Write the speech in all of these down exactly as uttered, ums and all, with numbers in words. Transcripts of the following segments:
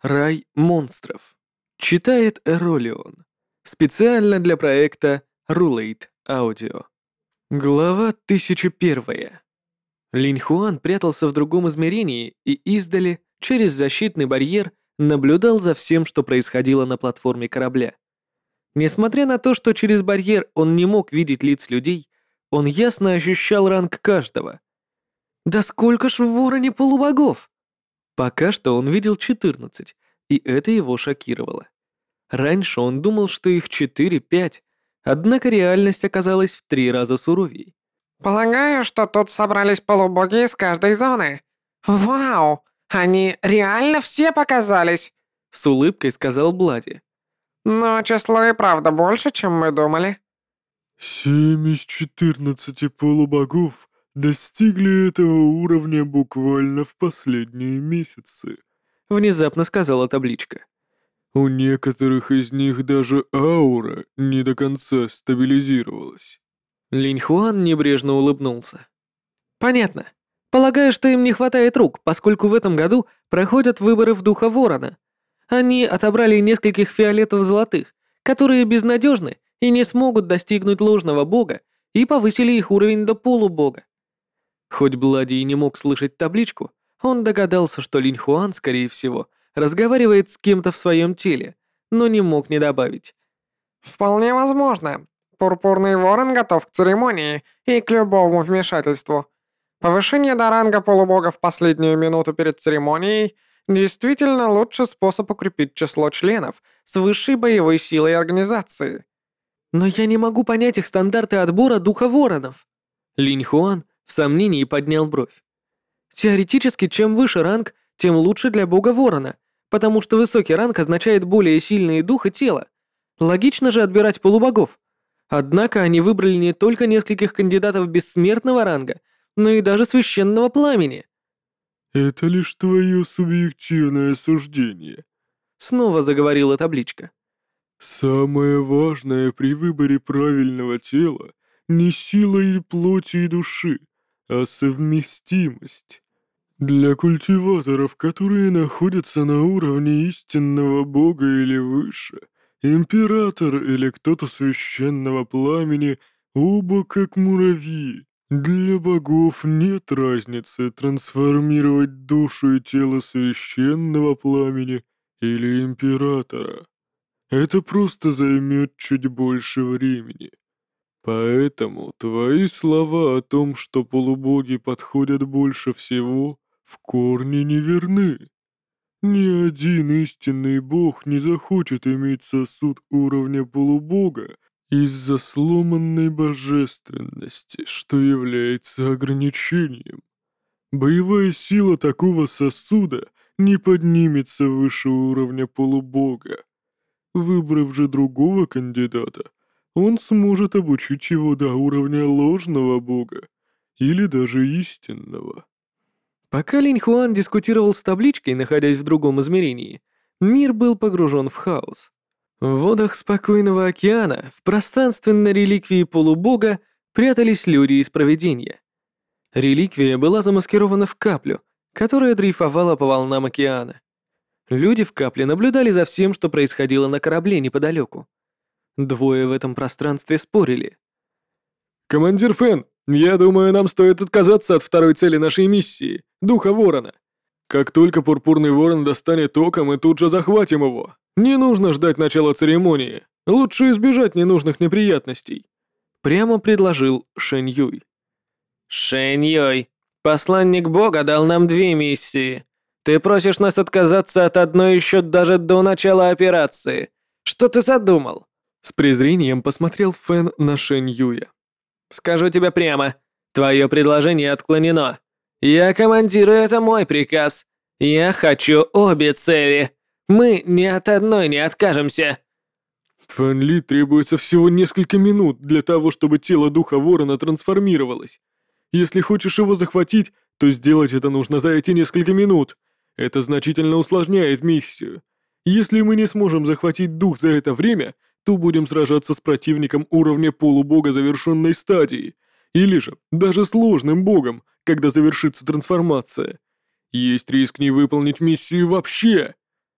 Рай монстров. Читает Эролион. Специально для проекта Rulate Audio. Глава тысяча первая. Линь Хуан прятался в другом измерении и издали, через защитный барьер, наблюдал за всем, что происходило на платформе корабля. Несмотря на то, что через барьер он не мог видеть лиц людей, он ясно ощущал ранг каждого. Да сколько ж в Вороне полубогов! Пока что он видел четырнадцать, и это его шокировало. Раньше он думал, что их четыре-пять, однако реальность оказалась в три раза суровее. «Полагаю, что тут собрались полубоги из каждой зоны. Вау! Они реально все показались!» С улыбкой сказал Блади. «Но число и правда больше, чем мы думали». Семь из четырнадцати полубогов достигли этого уровня буквально в последние месяцы. Внезапно сказала табличка. У некоторых из них даже аура не до конца стабилизировалась. Линь Хуан небрежно улыбнулся. Понятно. Полагаю, что им не хватает рук, поскольку в этом году проходят выборы в Духа Ворона. Они отобрали нескольких фиолетово-золотых, которые безнадежны и не смогут достигнуть ложного бога, и повысили их уровень до полубога. Хоть Блади и не мог слышать табличку, он догадался, что Линь Хуан, скорее всего, разговаривает с кем-то в своем теле, но не мог не добавить. «Вполне возможно. Пурпурный ворон готов к церемонии и к любому вмешательству. Повышение до ранга полубога в последнюю минуту перед церемонией действительно лучший способ укрепить число членов с высшей боевой силой организации». Но я не могу понять их стандарты отбора Духа Воронов. Линь Хуан в сомнении поднял бровь. Теоретически, чем выше ранг, тем лучше для Бога Ворона, потому что высокий ранг означает более сильные дух и тело. Логично же отбирать полубогов. Однако они выбрали не только нескольких кандидатов бессмертного ранга, но и даже священного пламени. Это лишь твое субъективное суждение. Снова заговорила табличка. Самое важное при выборе правильного тела не сила или плоти и души, а совместимость. Для культиваторов, которые находятся на уровне истинного бога или выше, император или кто-то священного пламени оба как муравьи. Для богов нет разницы трансформировать душу и тело священного пламени или императора. Это просто займет чуть больше времени. Поэтому твои слова о том, что полубоги подходят больше всего, в корне неверны. Ни один истинный бог не захочет иметь сосуд уровня полубога из-за сломанной божественности, что является ограничением. Боевая сила такого сосуда не поднимется выше уровня полубога. Выбрав же другого кандидата, он сможет обучить его до уровня ложного бога или даже истинного. Пока Линь Хуан дискутировал с табличкой, находясь в другом измерении, мир был погружен в хаос. В водах спокойного океана, в пространственной реликвии полубога, прятались люди из провидения. Реликвия была замаскирована в каплю, которая дрейфовала по волнам океана. Люди в капле наблюдали за всем, что происходило на корабле неподалеку. Двое в этом пространстве спорили. «Командир Фэн, я думаю, нам стоит отказаться от второй цели нашей миссии — Духа Ворона. Как только Пурпурный Ворон достанет тока, мы тут же захватим его. Не нужно ждать начала церемонии. Лучше избежать ненужных неприятностей», — прямо предложил Шэнь Юй. «Шэнь Юй, посланник бога дал нам две миссии. Ты просишь нас отказаться от одной еще даже до начала операции. Что ты задумал?» С презрением посмотрел Фэн на Шэнь Юя. «Скажу тебе прямо, твое предложение отклонено. Я командирую, это мой приказ. Я хочу обе цели. Мы ни от одной не откажемся». Фэн Ли требуется всего несколько минут для того, чтобы тело Духа Ворона трансформировалось. Если хочешь его захватить, то сделать это нужно за эти несколько минут. Это значительно усложняет миссию. Если мы не сможем захватить дух за это время, то будем сражаться с противником уровня полубога завершенной стадии, или же даже сложным богом, когда завершится трансформация. Есть риск не выполнить миссию вообще.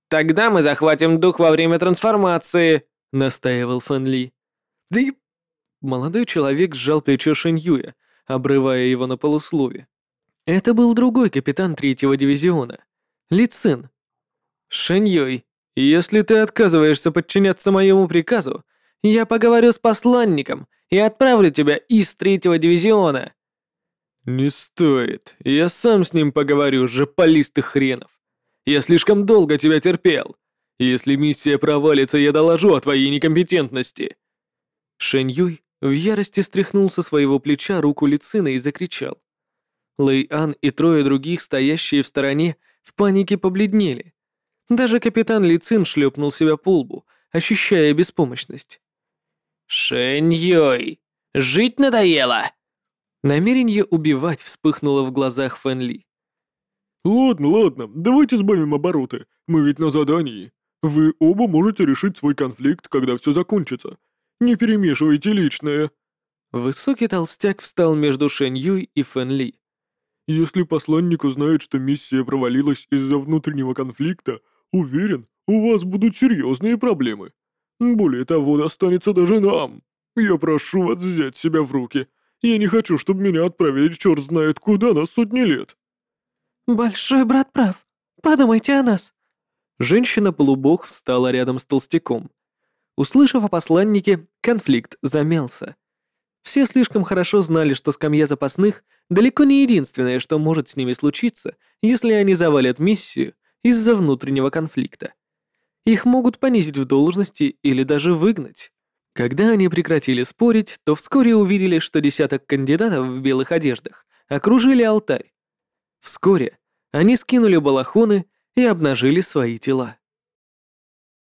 «Тогда мы захватим дух во время трансформации», — настаивал Фэн Ли. «Да и...» Молодой человек сжал плечо Шэнь Юя, обрывая его на полуслове. Это был другой капитан третьего дивизиона, Ли Цин. «Шэнь Юй, если ты отказываешься подчиняться моему приказу, я поговорю с посланником и отправлю тебя из третьего дивизиона». «Не стоит, я сам с ним поговорю, жополистых хренов. Я слишком долго тебя терпел. Если миссия провалится, я доложу о твоей некомпетентности». Шэнь Юй в ярости стряхнул со своего плеча руку Ли Цина и закричал. Лэй Ан и трое других, стоящие в стороне, в панике побледнели. Даже капитан Ли Цин шлепнул себя по лбу, ощущая беспомощность. «Шэнь Юй, жить надоело!» Намерение убивать вспыхнуло в глазах Фэн Ли. Ладно, ладно, давайте сбавим обороты. Мы ведь на задании. Вы оба можете решить свой конфликт, когда все закончится. Не перемешивайте личное. Высокий толстяк встал между Шэнь Юй и Фэн Ли. Если посланник узнает, что миссия провалилась из-за внутреннего конфликта, уверен, у вас будут серьезные проблемы. Более того, достанется даже нам. Я прошу вас взять себя в руки. Я не хочу, чтобы меня отправили черт знает куда на сотни лет. Большой брат прав. Подумайте о нас. Женщина-полубог встала рядом с толстяком. Услышав о посланнике, конфликт замялся. Все слишком хорошо знали, что скамья запасных далеко не единственное, что может с ними случиться, если они завалят миссию из-за внутреннего конфликта. Их могут понизить в должности или даже выгнать. Когда они прекратили спорить, то вскоре увидели, что десяток кандидатов в белых одеждах окружили алтарь. Вскоре они скинули балахоны и обнажили свои тела.